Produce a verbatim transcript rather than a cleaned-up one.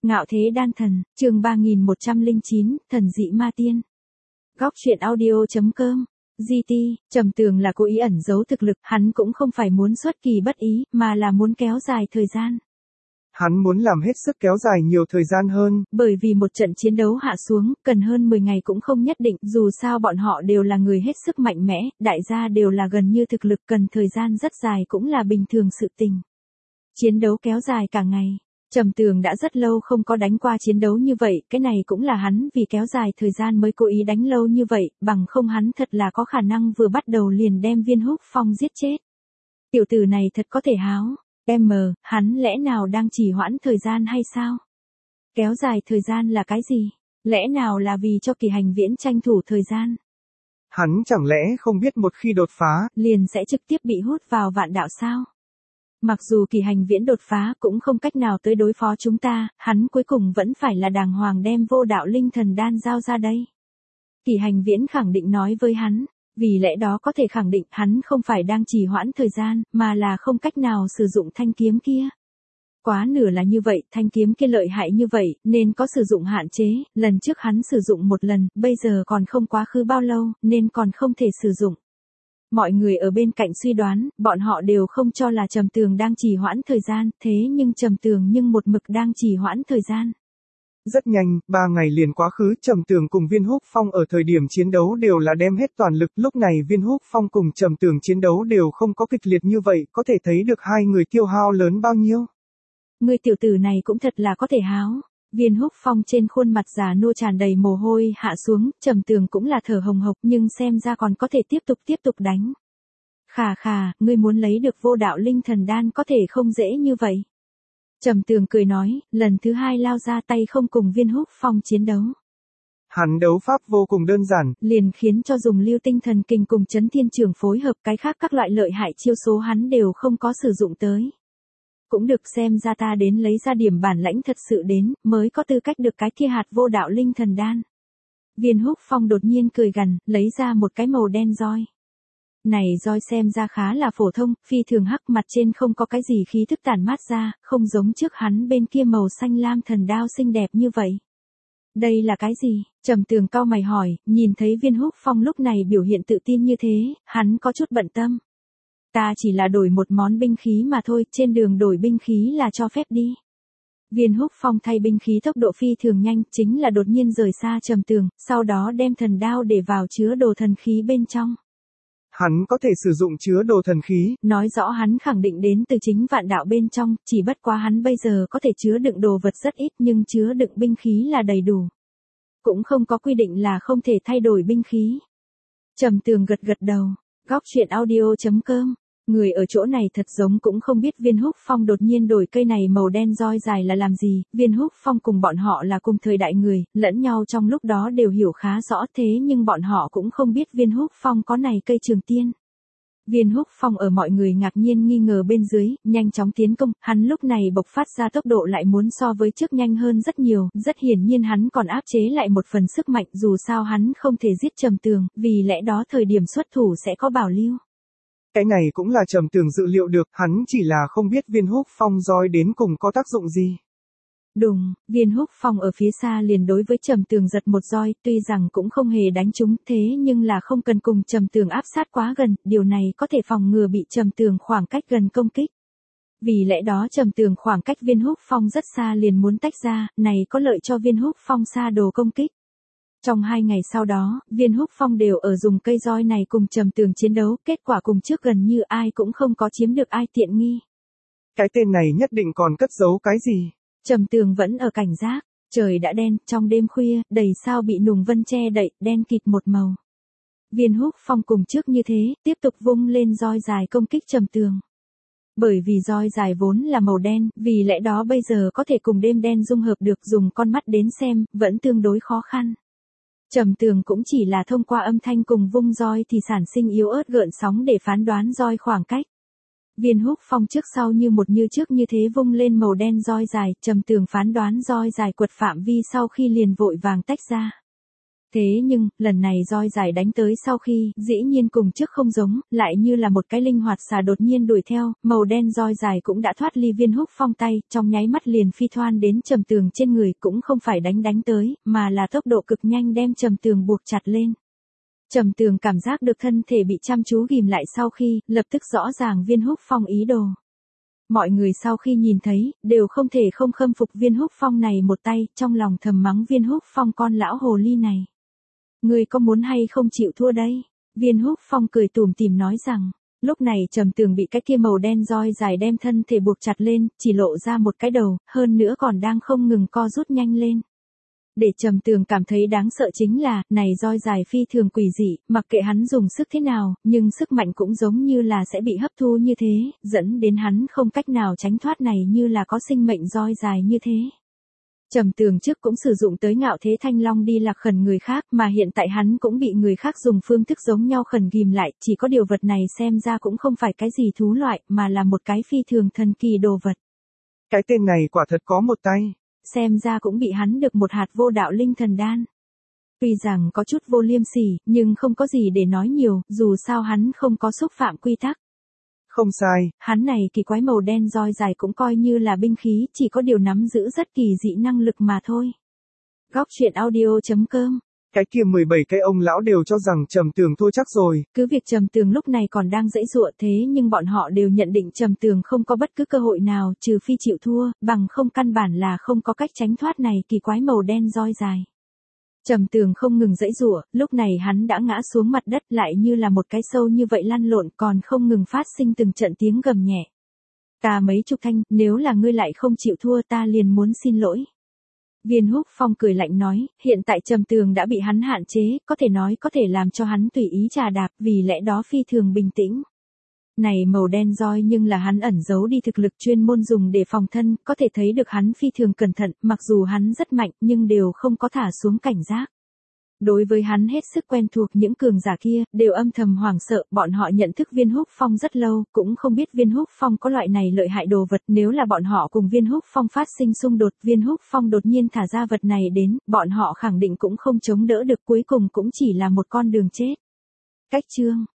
Ngạo thế đan thần, chương ba nghìn một trăm lẻ chín, thần dị ma tiên. Góc truyện audio chấm com. giê tê, Trầm Tường là cố ý ẩn giấu thực lực, hắn cũng không phải muốn xuất kỳ bất ý, mà là muốn kéo dài thời gian. Hắn muốn làm hết sức kéo dài nhiều thời gian hơn. Bởi vì một trận chiến đấu hạ xuống, cần hơn mười ngày cũng không nhất định, dù sao bọn họ đều là người hết sức mạnh mẽ, đại gia đều là gần như thực lực, cần thời gian rất dài cũng là bình thường sự tình. Chiến đấu kéo dài cả ngày. Trầm Tường đã rất lâu không có đánh qua chiến đấu như vậy, cái này cũng là hắn vì kéo dài thời gian mới cố ý đánh lâu như vậy, bằng không hắn thật là có khả năng vừa bắt đầu liền đem Viên Húc Phong giết chết. Tiểu tử này thật có thể háo, em mờ, hắn lẽ nào đang trì hoãn thời gian hay sao? Kéo dài thời gian là cái gì? Lẽ nào là vì cho Kỳ Hành Viễn tranh thủ thời gian? Hắn chẳng lẽ không biết một khi đột phá, liền sẽ trực tiếp bị hút vào vạn đạo sao? Mặc dù Kỳ Hành Viễn đột phá cũng không cách nào tới đối phó chúng ta, hắn cuối cùng vẫn phải là đàng hoàng đem vô đạo linh thần đan giao ra đây. Kỳ Hành Viễn khẳng định nói với hắn, vì lẽ đó có thể khẳng định hắn không phải đang trì hoãn thời gian, mà là không cách nào sử dụng thanh kiếm kia. Quá nửa là như vậy, thanh kiếm kia lợi hại như vậy, nên có sử dụng hạn chế, lần trước hắn sử dụng một lần, bây giờ còn không quá khứ bao lâu, nên còn không thể sử dụng. Mọi người ở bên cạnh suy đoán, bọn họ đều không cho là Trầm Tường đang trì hoãn thời gian, thế nhưng Trầm Tường nhưng một mực đang trì hoãn thời gian. Rất nhanh, ba ngày liền quá khứ, Trầm Tường cùng Viên Húc Phong ở thời điểm chiến đấu đều là đem hết toàn lực, lúc này Viên Húc Phong cùng Trầm Tường chiến đấu đều không có kịch liệt như vậy, có thể thấy được hai người tiêu hao lớn bao nhiêu. Người tiểu tử này cũng thật là có thể háo. Viên Húc Phong trên khuôn mặt già nua tràn đầy mồ hôi hạ xuống, Trầm Tường cũng là thở hồng hộc nhưng xem ra còn có thể tiếp tục tiếp tục đánh. Khà khà, ngươi muốn lấy được vô đạo linh thần đan có thể không dễ như vậy. Trầm Tường cười nói, lần thứ hai lao ra tay không cùng Viên Húc Phong chiến đấu. Hắn đấu pháp vô cùng đơn giản, liền khiến cho dùng lưu tinh thần kình cùng chấn thiên trường phối hợp, cái khác các loại lợi hại chiêu số hắn đều không có sử dụng tới. Cũng được, xem ra ta đến lấy ra điểm bản lãnh thật sự đến, mới có tư cách được cái kia hạt vô đạo linh thần đan. Viên Húc Phong đột nhiên cười gằn, lấy ra một cái màu đen roi. Này roi xem ra khá là phổ thông, phi thường hắc, mặt trên không có cái gì khí thức tản mát ra, không giống trước hắn bên kia màu xanh lam thần đao xinh đẹp như vậy. Đây là cái gì? Trầm Tường cau mày hỏi, nhìn thấy Viên Húc Phong lúc này biểu hiện tự tin như thế, hắn có chút bận tâm. Ta chỉ là đổi một món binh khí mà thôi, trên đường đổi binh khí là cho phép đi. Viên Húc Phong thay binh khí tốc độ phi thường nhanh, chính là đột nhiên rời xa Trầm Tường, sau đó đem thần đao để vào chứa đồ thần khí bên trong. Hắn có thể sử dụng chứa đồ thần khí, nói rõ hắn khẳng định đến từ chính vạn đạo bên trong, chỉ bất quá hắn bây giờ có thể chứa đựng đồ vật rất ít nhưng chứa đựng binh khí là đầy đủ. Cũng không có quy định là không thể thay đổi binh khí. Trầm Tường gật gật đầu, góc truyện audio chấm com. Người ở chỗ này thật giống cũng không biết Viên Húc Phong đột nhiên đổi cây này màu đen roi dài là làm gì, Viên Húc Phong cùng bọn họ là cùng thời đại người, lẫn nhau trong lúc đó đều hiểu khá rõ, thế nhưng bọn họ cũng không biết Viên Húc Phong có này cây trường tiên. Viên Húc Phong ở mọi người ngạc nhiên nghi ngờ bên dưới, nhanh chóng tiến công, hắn lúc này bộc phát ra tốc độ lại muốn so với trước nhanh hơn rất nhiều, rất hiển nhiên hắn còn áp chế lại một phần sức mạnh, dù sao hắn không thể giết Trầm Tường, vì lẽ đó thời điểm xuất thủ sẽ có bảo lưu. Cái này cũng là Trầm Tường dự liệu được, hắn chỉ là không biết Viên Húc Phong roi đến cùng có tác dụng gì. Đùng, Viên Húc Phong ở phía xa liền đối với Trầm Tường giật một roi, tuy rằng cũng không hề đánh trúng, thế nhưng là không cần cùng Trầm Tường áp sát quá gần, điều này có thể phòng ngừa bị Trầm Tường khoảng cách gần công kích. Vì lẽ đó Trầm Tường khoảng cách Viên Húc Phong rất xa liền muốn tách ra, này có lợi cho Viên Húc Phong xa đồ công kích. Trong hai ngày sau đó, Viên Húc Phong đều ở dùng cây roi này cùng Trầm Tường chiến đấu, kết quả cùng trước gần như ai cũng không có chiếm được ai tiện nghi. Cái tên này nhất định còn cất giấu cái gì? Trầm Tường vẫn ở cảnh giác, trời đã đen, trong đêm khuya, đầy sao bị nùng vân che đậy, đen kịt một màu. Viên Húc Phong cùng trước như thế, tiếp tục vung lên roi dài công kích Trầm Tường. Bởi vì roi dài vốn là màu đen, vì lẽ đó bây giờ có thể cùng đêm đen dung hợp được, dùng con mắt đến xem, vẫn tương đối khó khăn. Trầm Tường cũng chỉ là thông qua âm thanh cùng vung roi thì sản sinh yếu ớt gợn sóng để phán đoán roi khoảng cách. Viên Húc Phong trước sau như một như trước như thế vung lên màu đen roi dài, Trầm Tường phán đoán roi dài quật phạm vi sau khi liền vội vàng tách ra. Thế nhưng, lần này roi dài đánh tới sau khi, dĩ nhiên cùng trước không giống, lại như là một cái linh hoạt xà đột nhiên đuổi theo, màu đen roi dài cũng đã thoát ly Viên Húc Phong tay, trong nháy mắt liền phi thoan đến Trầm Tường trên người, cũng không phải đánh đánh tới, mà là tốc độ cực nhanh đem Trầm Tường buộc chặt lên. Trầm Tường cảm giác được thân thể bị chăm chú ghìm lại sau khi, lập tức rõ ràng Viên Húc Phong ý đồ. Mọi người sau khi nhìn thấy, đều không thể không khâm phục Viên Húc Phong này một tay, trong lòng thầm mắng Viên Húc Phong con lão hồ ly này. Ngươi có muốn hay không chịu thua đây? Viên Húc Phong cười tủm tỉm nói rằng, lúc này Trầm Tường bị cái kia màu đen roi dài đem thân thể buộc chặt lên, chỉ lộ ra một cái đầu, hơn nữa còn đang không ngừng co rút nhanh lên. Để Trầm Tường cảm thấy đáng sợ chính là, này roi dài phi thường quỷ dị, mặc kệ hắn dùng sức thế nào, nhưng sức mạnh cũng giống như là sẽ bị hấp thu như thế, dẫn đến hắn không cách nào tránh thoát này như là có sinh mệnh roi dài như thế. Trầm Tường trước cũng sử dụng tới Ngạo Thế Thanh Long đi lạc khẩn người khác, mà hiện tại hắn cũng bị người khác dùng phương thức giống nhau khẩn ghim lại, chỉ có điều vật này xem ra cũng không phải cái gì thú loại, mà là một cái phi thường thần kỳ đồ vật. Cái tên này quả thật có một tay. Xem ra cũng bị hắn được một hạt vô đạo linh thần đan. Tuy rằng có chút vô liêm sỉ, nhưng không có gì để nói nhiều, dù sao hắn không có xúc phạm quy tắc. Không sai, hắn này kỳ quái màu đen roi dài cũng coi như là binh khí, chỉ có điều nắm giữ rất kỳ dị năng lực mà thôi. Góc truyện audio chấm com. Cái kia mười bảy cái ông lão đều cho rằng Trầm Tường thua chắc rồi. Cứ việc Trầm Tường lúc này còn đang giãy giụa thế nhưng bọn họ đều nhận định Trầm Tường không có bất cứ cơ hội nào trừ phi chịu thua, bằng không căn bản là không có cách tránh thoát này kỳ quái màu đen roi dài. Trầm Tường không ngừng giãy giụa, lúc này hắn đã ngã xuống mặt đất lại như là một cái sâu như vậy lăn lộn còn không ngừng phát sinh từng trận tiếng gầm nhẹ. Ta mấy chục thanh, nếu là ngươi lại không chịu thua ta liền muốn xin lỗi. Viên Húc Phong cười lạnh nói, hiện tại Trầm Tường đã bị hắn hạn chế, có thể nói có thể làm cho hắn tùy ý trà đạp, vì lẽ đó phi thường bình tĩnh. Này màu đen roi nhưng là hắn ẩn giấu đi thực lực chuyên môn dùng để phòng thân, có thể thấy được hắn phi thường cẩn thận, mặc dù hắn rất mạnh nhưng đều không có thả xuống cảnh giác. Đối với hắn hết sức quen thuộc những cường giả kia, đều âm thầm hoảng sợ, bọn họ nhận thức Viên Húc Phong rất lâu, cũng không biết Viên Húc Phong có loại này lợi hại đồ vật, nếu là bọn họ cùng Viên Húc Phong phát sinh xung đột, Viên Húc Phong đột nhiên thả ra vật này đến, bọn họ khẳng định cũng không chống đỡ được, cuối cùng cũng chỉ là một con đường chết. Cách chương